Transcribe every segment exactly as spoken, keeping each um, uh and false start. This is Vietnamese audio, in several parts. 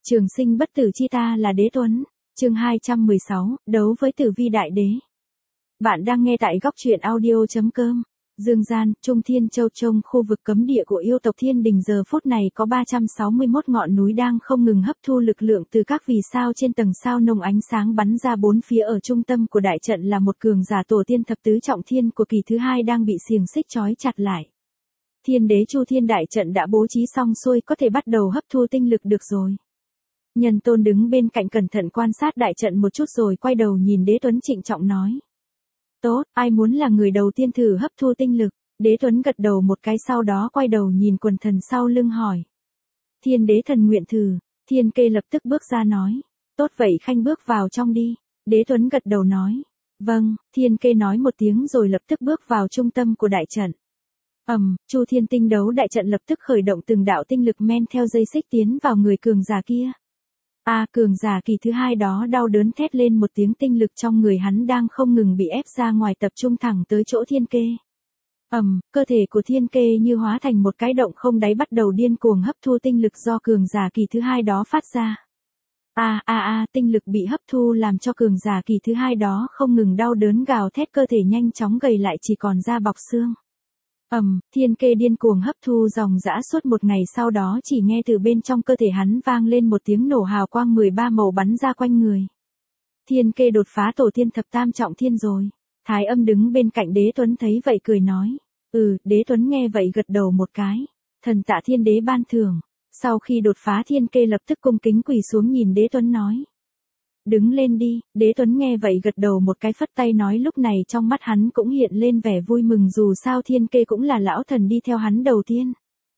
Trường sinh bất tử chi ta là Đế Tuấn. Chương hai trăm mười sáu, đấu với Tử Vi Đại Đế. Bạn đang nghe tại góc truyện audio chấm com. Dương gian, Trung Thiên Châu trong khu vực cấm địa của yêu tộc Thiên Đình giờ phút này có ba trăm sáu mươi mốt ngọn núi đang không ngừng hấp thu lực lượng từ các vì sao trên tầng sao nông ánh sáng bắn ra bốn phía. Ở trung tâm của đại trận là một cường giả tổ tiên thập tứ trọng thiên của kỳ thứ hai đang bị xiềng xích trói chặt lại. Thiên đế Chu Thiên đại trận đã bố trí xong xuôi, có thể bắt đầu hấp thu tinh lực được rồi. Nhân Tôn đứng bên cạnh cẩn thận quan sát đại trận một chút rồi quay đầu nhìn Đế Tuấn trịnh trọng nói. Tốt, ai muốn là người đầu tiên thử hấp thu tinh lực? Đế Tuấn gật đầu một cái, sau đó quay đầu nhìn quần thần sau lưng hỏi. Thiên đế thần nguyện thử. Thiên Kê lập tức bước ra nói. Tốt vậy khanh bước vào trong đi. Đế Tuấn gật đầu nói. Vâng, Thiên Kê nói một tiếng rồi lập tức bước vào trung tâm của đại trận. Ầm, um, Chu Thiên tinh đấu đại trận lập tức khởi động, từng đạo tinh lực men theo dây xích tiến vào người cường giả kia. A à, cường giả kỳ thứ hai đó đau đớn thét lên một tiếng, tinh lực trong người hắn đang không ngừng bị ép ra ngoài, tập trung thẳng tới chỗ Thiên Kê. Ầm, um, cơ thể của Thiên Kê như hóa thành một cái động không đáy, bắt đầu điên cuồng hấp thu tinh lực do cường giả kỳ thứ hai đó phát ra. A a a, tinh lực bị hấp thu làm cho cường giả kỳ thứ hai đó không ngừng đau đớn gào thét, cơ thể nhanh chóng gầy lại chỉ còn da bọc xương. Ầm, um, Thiên Kê điên cuồng hấp thu dòng dã suốt một ngày, sau đó chỉ nghe từ bên trong cơ thể hắn vang lên một tiếng nổ, hào quang mười ba màu bắn ra quanh người. Thiên Kê đột phá tổ tiên thập tam trọng thiên rồi. Thái Âm đứng bên cạnh Đế Tuấn thấy vậy cười nói. Ừ, Đế Tuấn nghe vậy gật đầu một cái. Thần tạ thiên đế ban thưởng. Sau khi đột phá, Thiên Kê lập tức cung kính quỳ xuống nhìn Đế Tuấn nói. Đứng lên đi. Đế Tuấn nghe vậy gật đầu một cái, phất tay nói, lúc này trong mắt hắn cũng hiện lên vẻ vui mừng, dù sao Thiên Kê cũng là lão thần đi theo hắn đầu tiên.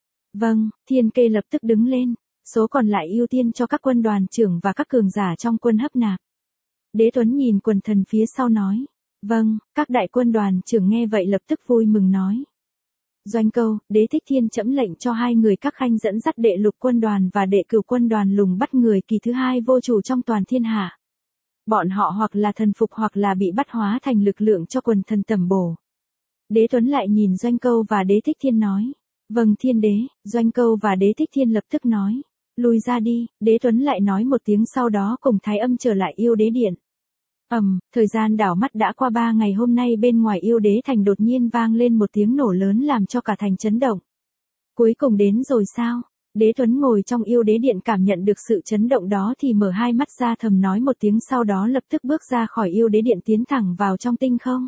Vâng, Thiên Kê lập tức đứng lên, số còn lại ưu tiên cho các quân đoàn trưởng và các cường giả trong quân hấp nạp. Đế Tuấn nhìn quần thần phía sau nói. Vâng, các đại quân đoàn trưởng nghe vậy lập tức vui mừng nói. Doanh Câu, Đế Thích Thiên trẫm lệnh cho hai người các khanh dẫn dắt đệ lục quân đoàn và đệ cửu quân đoàn lùng bắt người kỳ thứ hai vô chủ trong toàn thiên hạ. Bọn họ hoặc là thần phục hoặc là bị bắt hóa thành lực lượng cho quần thần tẩm bổ. Đế Tuấn lại nhìn Doanh Câu và Đế Thích Thiên nói. Vâng thiên đế. Doanh Câu và Đế Thích Thiên lập tức nói. Lùi ra đi. Đế Tuấn lại nói một tiếng, sau đó cùng Thái Âm trở lại yêu đế điện. Ầm, um, thời gian đảo mắt đã qua ba ngày, hôm nay bên ngoài yêu đế thành đột nhiên vang lên một tiếng nổ lớn làm cho cả thành chấn động. Cuối cùng đến rồi sao? Đế Tuấn ngồi trong yêu đế điện cảm nhận được sự chấn động đó thì mở hai mắt ra, thầm nói một tiếng, sau đó lập tức bước ra khỏi yêu đế điện tiến thẳng vào trong tinh không.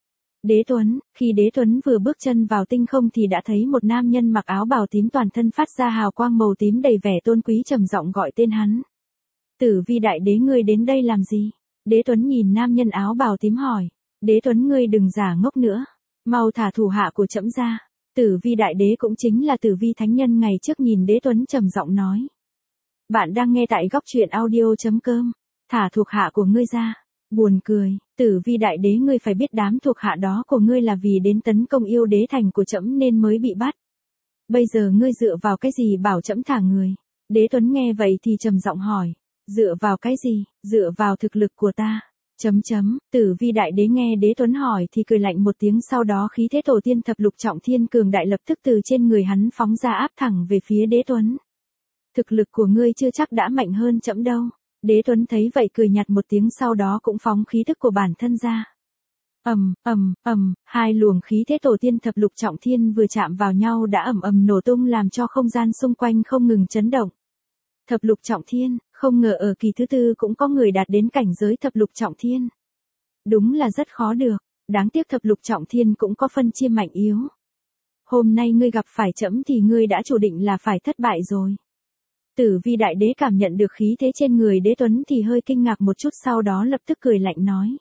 Đế Tuấn, khi Đế Tuấn vừa bước chân vào tinh không thì đã thấy một nam nhân mặc áo bào tím, toàn thân phát ra hào quang màu tím đầy vẻ tôn quý, trầm giọng gọi tên hắn. Tử Vi Đại Đế, ngươi đến đây làm gì? Đế Tuấn nhìn nam nhân áo bào tím hỏi. Đế Tuấn, ngươi đừng giả ngốc nữa, mau thả thủ hạ của trẫm ra. Tử Vi Đại Đế cũng chính là Tử Vi Thánh Nhân ngày trước nhìn Đế Tuấn trầm giọng nói. Bạn đang nghe tại góc truyện audio chấm com. Thả thuộc hạ của ngươi ra. Buồn cười, Tử Vi Đại Đế, ngươi phải biết đám thuộc hạ đó của ngươi là vì đến tấn công yêu đế thành của trẫm nên mới bị bắt. Bây giờ ngươi dựa vào cái gì bảo trẫm thả người? Đế Tuấn nghe vậy thì trầm giọng hỏi. Dựa vào cái gì? Dựa vào thực lực của ta. Chấm chấm, Tử Vi Đại Đế nghe Đế Tuấn hỏi thì cười lạnh một tiếng, sau đó khí thế tổ tiên thập lục trọng thiên cường đại lập tức từ trên người hắn phóng ra, áp thẳng về phía Đế Tuấn. Thực lực của ngươi chưa chắc đã mạnh hơn trẫm đâu. Đế Tuấn thấy vậy cười nhạt một tiếng, sau đó cũng phóng khí thức của bản thân ra. Ầm, ầm, ầm, hai luồng khí thế tổ tiên thập lục trọng thiên vừa chạm vào nhau đã ầm ầm nổ tung, làm cho không gian xung quanh không ngừng chấn động. Thập lục trọng thiên, không ngờ ở kỳ thứ tư cũng có người đạt đến cảnh giới thập lục trọng thiên. Đúng là rất khó được, đáng tiếc thập lục trọng thiên cũng có phân chia mạnh yếu. Hôm nay ngươi gặp phải trẫm thì ngươi đã chủ định là phải thất bại rồi. Tử Vi Đại Đế cảm nhận được khí thế trên người Đế Tuấn thì hơi kinh ngạc một chút, sau đó lập tức cười lạnh nói.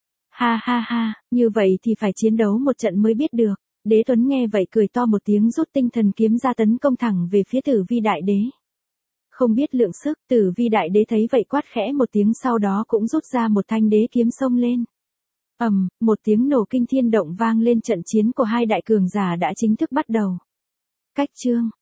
Ha ha ha, như vậy thì phải chiến đấu một trận mới biết được. Đế Tuấn nghe vậy cười to một tiếng, rút tinh thần kiếm ra tấn công thẳng về phía Tử Vi Đại Đế. Không biết lượng sức, Tử Vi Đại Đế thấy vậy quát khẽ một tiếng, sau đó cũng rút ra một thanh đế kiếm xông lên. Ầm, um, một tiếng nổ kinh thiên động vang lên, trận chiến của hai đại cường giả đã chính thức bắt đầu. Cách chương,